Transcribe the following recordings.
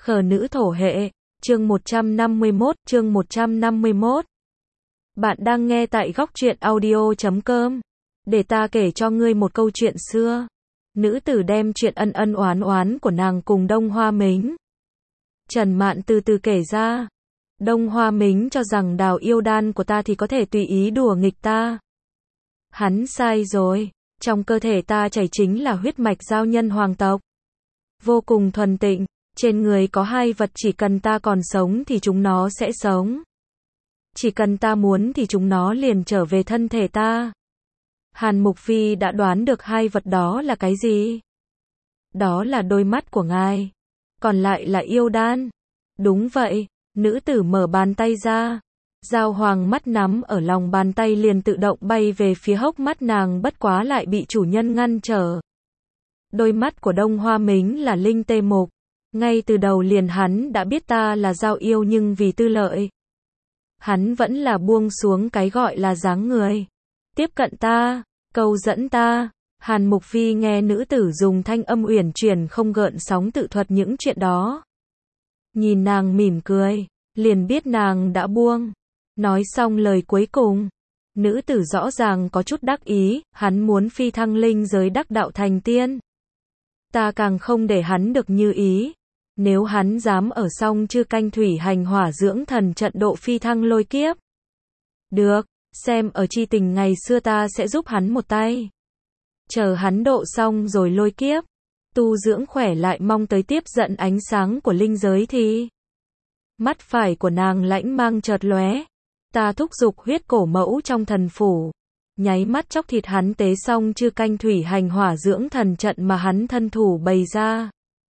Khờ nữ thổ hệ, chương 151. Bạn đang nghe tại góc truyện audio.com. Để ta kể cho ngươi một câu chuyện xưa. Nữ tử đem chuyện ân ân oán oán của nàng cùng Đông Hoa Mính. Trần Mạn từ từ kể ra. Đông Hoa Mính cho rằng đào yêu đan của ta thì có thể tùy ý đùa nghịch ta. Hắn sai rồi. Trong cơ thể ta chảy chính là huyết mạch giao nhân hoàng tộc. Vô cùng thuần tịnh. Trên người có hai vật chỉ cần ta còn sống thì chúng nó sẽ sống. Chỉ cần ta muốn thì chúng nó liền trở về thân thể ta. Hàn Mục Phi đã đoán được hai vật đó là cái gì? Đó là đôi mắt của ngài. Còn lại là yêu đan. Đúng vậy, nữ tử mở bàn tay ra. Dao hoàng mắt nắm ở lòng bàn tay liền tự động bay về phía hốc mắt nàng, bất quá lại bị chủ nhân ngăn trở. Đôi mắt của Đông Hoa Mính là linh tê mục. Ngay từ đầu liền hắn đã biết ta là giao yêu, nhưng vì tư lợi, hắn vẫn là buông xuống cái gọi là dáng người. Tiếp cận ta, câu dẫn ta. Hàn Mục Phi nghe nữ tử dùng thanh âm uyển chuyển không gợn sóng tự thuật những chuyện đó. Nhìn nàng mỉm cười, liền biết nàng đã buông. Nói xong lời cuối cùng, nữ tử rõ ràng có chút đắc ý, hắn muốn phi thăng linh giới đắc đạo thành tiên. Ta càng không để hắn được như ý. Nếu hắn dám ở Song Chư Canh thủy hành hỏa dưỡng thần trận độ phi thăng lôi kiếp. Được, xem ở chi tình ngày xưa ta sẽ giúp hắn một tay. Chờ hắn độ xong rồi lôi kiếp, tu dưỡng khỏe lại mong tới tiếp dẫn ánh sáng của linh giới thì. Mắt phải của nàng lãnh mang chợt lóe. Ta thúc giục huyết cổ mẫu trong thần phủ. Nháy mắt chóc thịt hắn tế Song Chư Canh thủy hành hỏa dưỡng thần trận mà hắn thân thủ bày ra.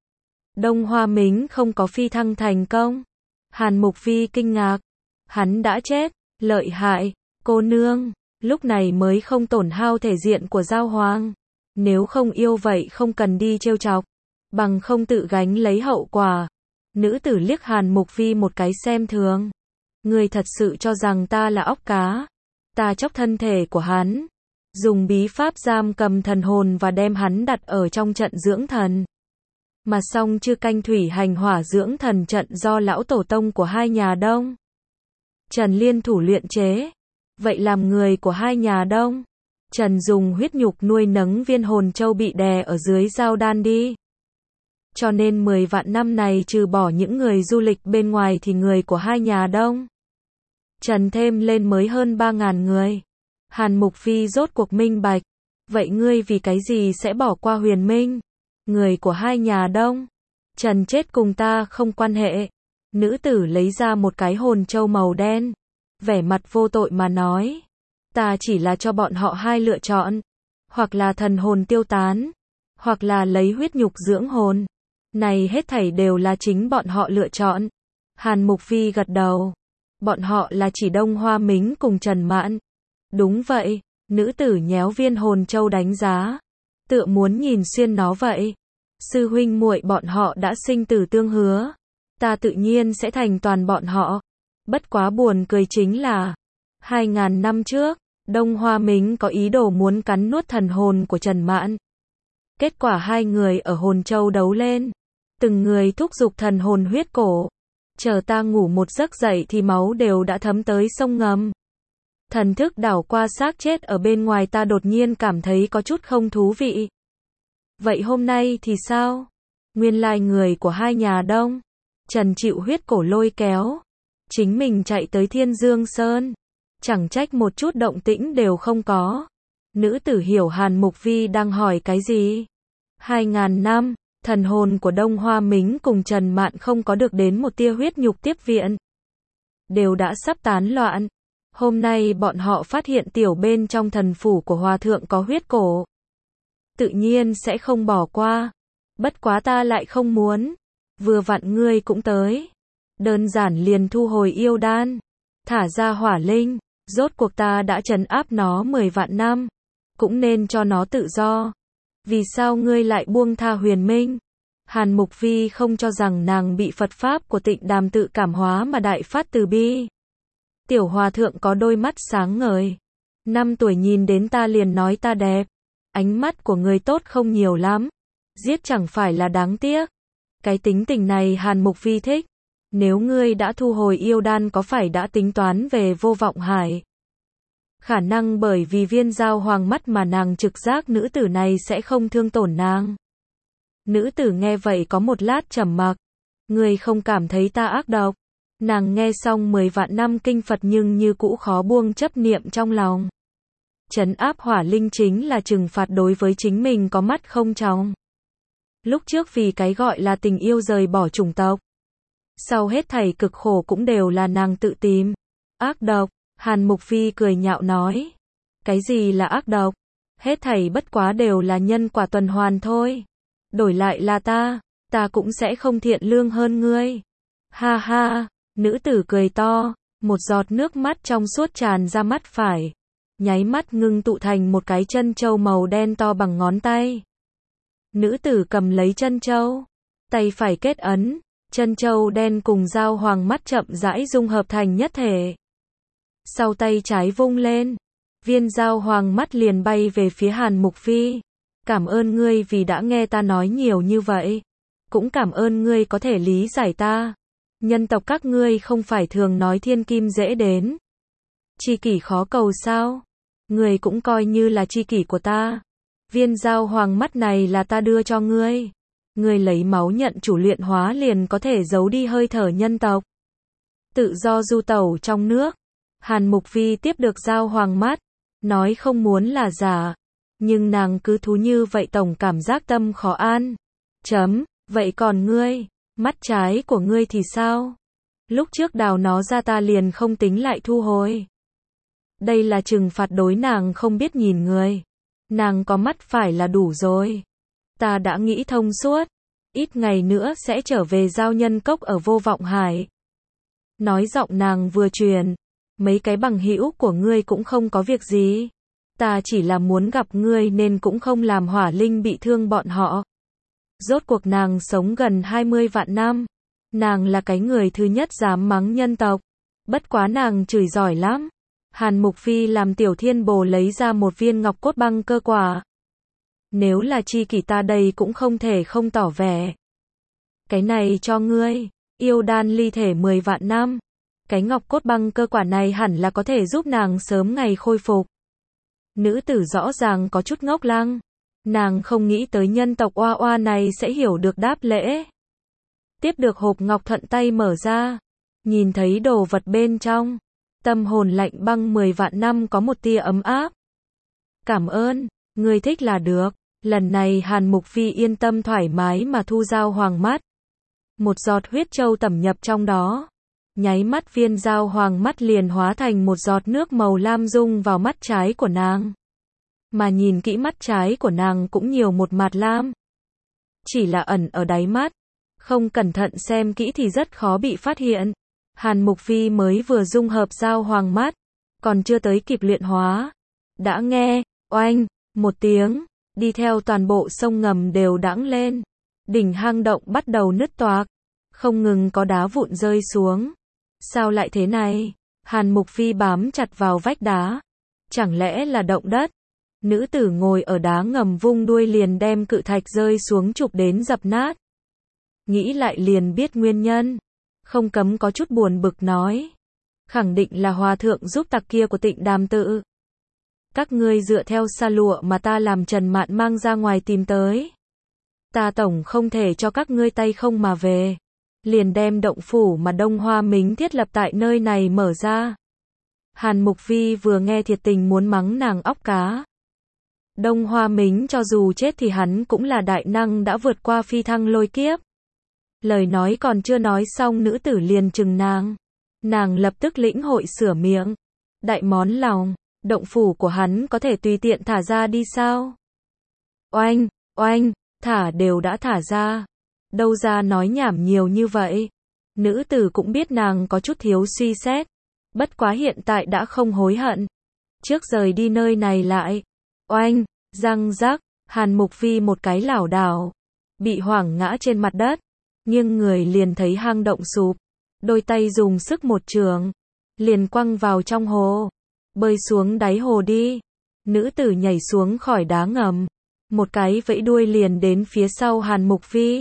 Đông Hoa Mính không có phi thăng thành công. Hàn Mục Phi kinh ngạc. Hắn đã chết. Lợi hại. Cô nương. Lúc này mới không tổn hao thể diện của Giao Hoàng. Nếu không yêu vậy không cần đi trêu chọc. Bằng không tự gánh lấy hậu quả. Nữ tử liếc Hàn Mục Phi một cái xem thường. Ngươi thật sự cho rằng ta là óc cá. Ta chóc thân thể của hắn. Dùng bí pháp giam cầm thần hồn và đem hắn đặt ở trong trận dưỡng thần. Mà Song Chư Canh thủy hành hỏa dưỡng thần trận do lão tổ tông của hai nhà Đông Trần liên thủ luyện chế. Vậy làm người của hai nhà Đông Trần dùng huyết nhục nuôi nấng viên hồn châu bị đè ở dưới giao đan đi. Cho nên 10 vạn năm này trừ bỏ những người du lịch bên ngoài thì người của hai nhà Đông Trần thêm lên mới hơn 3.000 người. Hàn Mục Phi rốt cuộc minh bạch. Vậy ngươi vì cái gì sẽ bỏ qua Huyền Minh? Người của hai nhà Đông Trần chết cùng ta không quan hệ. Nữ tử lấy ra một cái hồn châu màu đen. Vẻ mặt vô tội mà nói. Ta chỉ là cho bọn họ hai lựa chọn. Hoặc là thần hồn tiêu tán. Hoặc là lấy huyết nhục dưỡng hồn. Này hết thảy đều là chính bọn họ lựa chọn. Hàn Mục Phi gật đầu. Bọn họ là chỉ Đông Hoa Mính cùng Trần Mạn. Đúng vậy. Nữ tử nhéo viên hồn châu đánh giá. Tựa muốn nhìn xuyên nó vậy. Sư huynh muội bọn họ đã sinh tử tương hứa. Ta tự nhiên sẽ thành toàn bọn họ. Bất quá buồn cười chính là 2.000 năm trước, Đông Hoa Mính có ý đồ muốn cắn nuốt thần hồn của Trần Mạn. Kết quả hai người ở hồn châu đấu lên. Từng người thúc giục thần hồn huyết cổ. Chờ ta ngủ một giấc dậy thì máu đều đã thấm tới sông ngầm. Thần thức đảo qua xác chết ở bên ngoài, ta đột nhiên cảm thấy có chút không thú vị. Vậy hôm nay thì sao? Nguyên lai người của hai nhà Đông Trần chịu huyết cổ lôi kéo. Chính mình chạy tới Thiên Dương Sơn. Chẳng trách một chút động tĩnh đều không có. Nữ tử hiểu Hàn Mục Phi đang hỏi cái gì. 2.000 năm, thần hồn của Đông Hoa Mính cùng Trần Mạn không có được đến một tia huyết nhục tiếp viện. Đều đã sắp tán loạn. Hôm nay bọn họ phát hiện tiểu bên trong thần phủ của Hòa Thượng có huyết cổ. Tự nhiên sẽ không bỏ qua. Bất quá ta lại không muốn. Vừa vặn ngươi cũng tới. Đơn giản liền thu hồi yêu đan. Thả ra hỏa linh. Rốt cuộc ta đã trấn áp nó 10 vạn năm. Cũng nên cho nó tự do. Vì sao ngươi lại buông tha Huyền Minh? Hàn Mục Phi không cho rằng nàng bị Phật Pháp của Tịnh Đàm tự cảm hóa mà đại phát từ bi. Tiểu Hòa Thượng có đôi mắt sáng ngời. 5 tuổi nhìn đến ta liền nói ta đẹp. Ánh mắt của người tốt không nhiều lắm. Giết chẳng phải là đáng tiếc. Cái tính tình này Hàn Mục Vi thích. Nếu ngươi đã thu hồi yêu đan có phải đã tính toán về Vô Vọng Hải? Khả năng bởi vì viên dao hoàng mắt mà nàng trực giác nữ tử này sẽ không thương tổn nàng. Nữ tử nghe vậy có một lát trầm mặc. Ngươi không cảm thấy ta ác độc? Nàng nghe xong 10 vạn năm kinh Phật nhưng như cũ khó buông chấp niệm trong lòng. Trấn áp hỏa linh chính là trừng phạt đối với chính mình có mắt không tròng. Lúc trước vì cái gọi là tình yêu rời bỏ chủng tộc. Sau hết thảy cực khổ cũng đều là nàng tự tìm. Ác độc, Hàn Mục Vi cười nhạo nói. Cái gì là ác độc? Hết thảy bất quá đều là nhân quả tuần hoàn thôi. Đổi lại là ta cũng sẽ không thiện lương hơn ngươi. Ha ha, nữ tử cười to, một giọt nước mắt trong suốt tràn ra mắt phải. Nháy mắt ngưng tụ thành một cái chân châu màu đen to bằng ngón tay. Nữ tử cầm lấy chân châu, tay phải kết ấn, chân châu đen cùng dao hoàng mắt chậm rãi dung hợp thành nhất thể. Sau tay trái vung lên, viên dao hoàng mắt liền bay về phía Hàn Mục Vi. Cảm ơn ngươi vì đã nghe ta nói nhiều như vậy. Cũng cảm ơn ngươi có thể lý giải ta. Nhân tộc các ngươi không phải thường nói thiên kim dễ đến. Tri kỷ khó cầu sao? Ngươi cũng coi như là tri kỷ của ta. Viên dao hoàng mắt này là ta đưa cho ngươi. Ngươi lấy máu nhận chủ luyện hóa liền có thể giấu đi hơi thở nhân tộc. Tự do du tẩu trong nước. Hàn Mục Vi tiếp được dao hoàng mắt. Nói không muốn là giả. Nhưng nàng cứ thú như vậy tổng cảm giác tâm khó an. Vậy còn ngươi, mắt trái của ngươi thì sao? Lúc trước đào nó ra ta liền không tính lại thu hồi. Đây là trừng phạt đối nàng không biết nhìn người. Nàng có mắt phải là đủ rồi. Ta đã nghĩ thông suốt. Ít ngày nữa sẽ trở về giao nhân cốc ở Vô Vọng Hải. Nói giọng nàng vừa truyền. Mấy cái bằng hữu của ngươi cũng không có việc gì. Ta chỉ là muốn gặp ngươi nên cũng không làm hỏa linh bị thương bọn họ. Rốt cuộc nàng sống gần 20 vạn năm. Nàng là cái người thứ nhất dám mắng nhân tộc. Bất quá nàng chửi giỏi lắm. Hàn Mục Vi làm Tiểu Thiên Bồ lấy ra một viên ngọc cốt băng cơ quả. Nếu là tri kỷ ta đây cũng không thể không tỏ vẻ. Cái này cho ngươi, yêu đan ly thể 10 vạn năm. Cái ngọc cốt băng cơ quả này hẳn là có thể giúp nàng sớm ngày khôi phục. Nữ tử rõ ràng có chút ngốc lăng. Nàng không nghĩ tới nhân tộc oa oa này sẽ hiểu được đáp lễ. Tiếp được hộp ngọc thuận tay mở ra. Nhìn thấy đồ vật bên trong. Tâm hồn lạnh băng 10 vạn năm có một tia ấm áp. Cảm ơn, ngươi thích là được. Lần này Hàn Mục Vi yên tâm thoải mái mà thu dao hoàng mắt. Một giọt huyết châu tẩm nhập trong đó. Nháy mắt viên dao hoàng mắt liền hóa thành một giọt nước màu lam dung vào mắt trái của nàng. Mà nhìn kỹ mắt trái của nàng cũng nhiều một mạt lam. Chỉ là ẩn ở đáy mắt. Không cẩn thận xem kỹ thì rất khó bị phát hiện. Hàn Mục Vi mới vừa dung hợp dao hoàng mắt. Còn chưa tới kịp luyện hóa. Đã nghe, oanh, một tiếng. Đi theo toàn bộ sông ngầm đều đãng lên. Đỉnh hang động bắt đầu nứt toạc. Không ngừng có đá vụn rơi xuống. Sao lại thế này? Hàn Mục Vi bám chặt vào vách đá. Chẳng lẽ là động đất? Nữ tử ngồi ở đá ngầm vung đuôi liền đem cự thạch rơi xuống chụp đến dập nát. Nghĩ lại liền biết nguyên nhân. Không cấm có chút buồn bực nói. Khẳng định là hòa thượng giúp tặc kia của Tịnh Đàm Tự. Các ngươi dựa theo sa lụa mà ta làm Trần Mạn mang ra ngoài tìm tới. Ta tổng không thể cho các ngươi tay không mà về. Liền đem động phủ mà Đông Hoa Mính thiết lập tại nơi này mở ra. Hàn Mục Vi vừa nghe thiệt tình muốn mắng nàng óc cá. Đông Hoa Mính cho dù chết thì hắn cũng là đại năng đã vượt qua phi thăng lôi kiếp. Lời nói còn chưa nói xong nữ tử liền chừng nàng. Nàng lập tức lĩnh hội sửa miệng. Đại món lòng, động phủ của hắn có thể tùy tiện thả ra đi sao? Oanh, oanh, thả đều đã thả ra. Đâu ra nói nhảm nhiều như vậy. Nữ tử cũng biết nàng có chút thiếu suy xét. Bất quá hiện tại đã không hối hận. Trước rời đi nơi này lại. Oanh, răng rắc, Hàn Mục Vi một cái lảo đảo. Bị hoảng ngã trên mặt đất. Nhưng người liền thấy hang động sụp. Đôi tay dùng sức một trường. Liền quăng vào trong hồ. Bơi xuống đáy hồ đi. Nữ tử nhảy xuống khỏi đá ngầm. Một cái vẫy đuôi liền đến phía sau Hàn Mục Vi.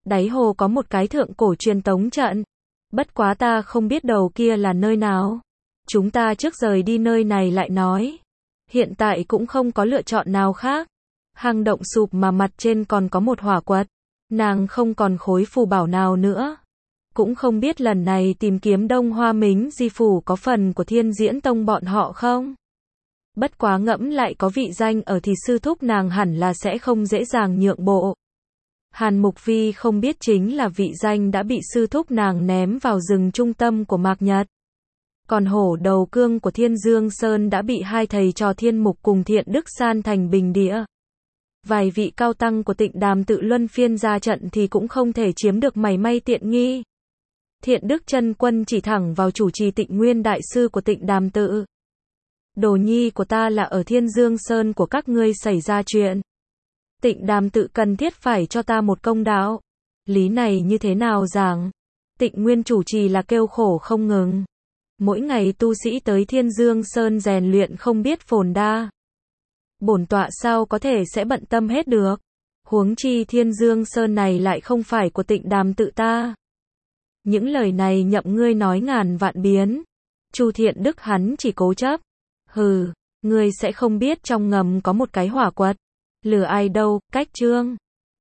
Đáy hồ có một cái thượng cổ truyền tống trận. Bất quá ta không biết đầu kia là nơi nào. Chúng ta trước rời đi nơi này lại nói. Hiện tại cũng không có lựa chọn nào khác. Hang động sụp mà mặt trên còn có một hỏa quật. Nàng không còn khối phù bảo nào nữa. Cũng không biết lần này tìm kiếm Đông Hoa Mính Di phủ có phần của Thiên Diễn Tông bọn họ không? Bất quá ngẫm lại có vị danh ở thì sư thúc nàng hẳn là sẽ không dễ dàng nhượng bộ. Hàn Mục Vi không biết chính là vị danh đã bị sư thúc nàng ném vào rừng trung tâm của Mạc Nhật. Còn hổ đầu cương của Thiên Dương Sơn đã bị hai thầy trò Thiên Mục cùng Thiện Đức san thành bình địa. Vài vị cao tăng của Tịnh Đàm tự luân phiên ra trận thì cũng không thể chiếm được mảy may tiện nghi. Thiện Đức chân quân chỉ thẳng vào chủ trì Tịnh Nguyên đại sư của Tịnh Đàm tự. Đồ nhi của ta là ở Thiên Dương Sơn của các ngươi xảy ra chuyện. Tịnh Đàm tự cần thiết phải cho ta một công đạo. Lý này như thế nào giảng? Tịnh Nguyên chủ trì là kêu khổ không ngừng. Mỗi ngày tu sĩ tới Thiên Dương Sơn rèn luyện không biết phồn đa. Bổn tọa sao có thể sẽ bận tâm hết được. Huống chi Thiên Dương Sơn này lại không phải của Tịnh Đàm tự ta. Những lời này nhậm ngươi nói ngàn vạn biến. Chu Thiện Đức hắn chỉ cố chấp. Hừ, ngươi sẽ không biết trong ngầm có một cái hỏa quật. Lừa ai đâu, cách chương.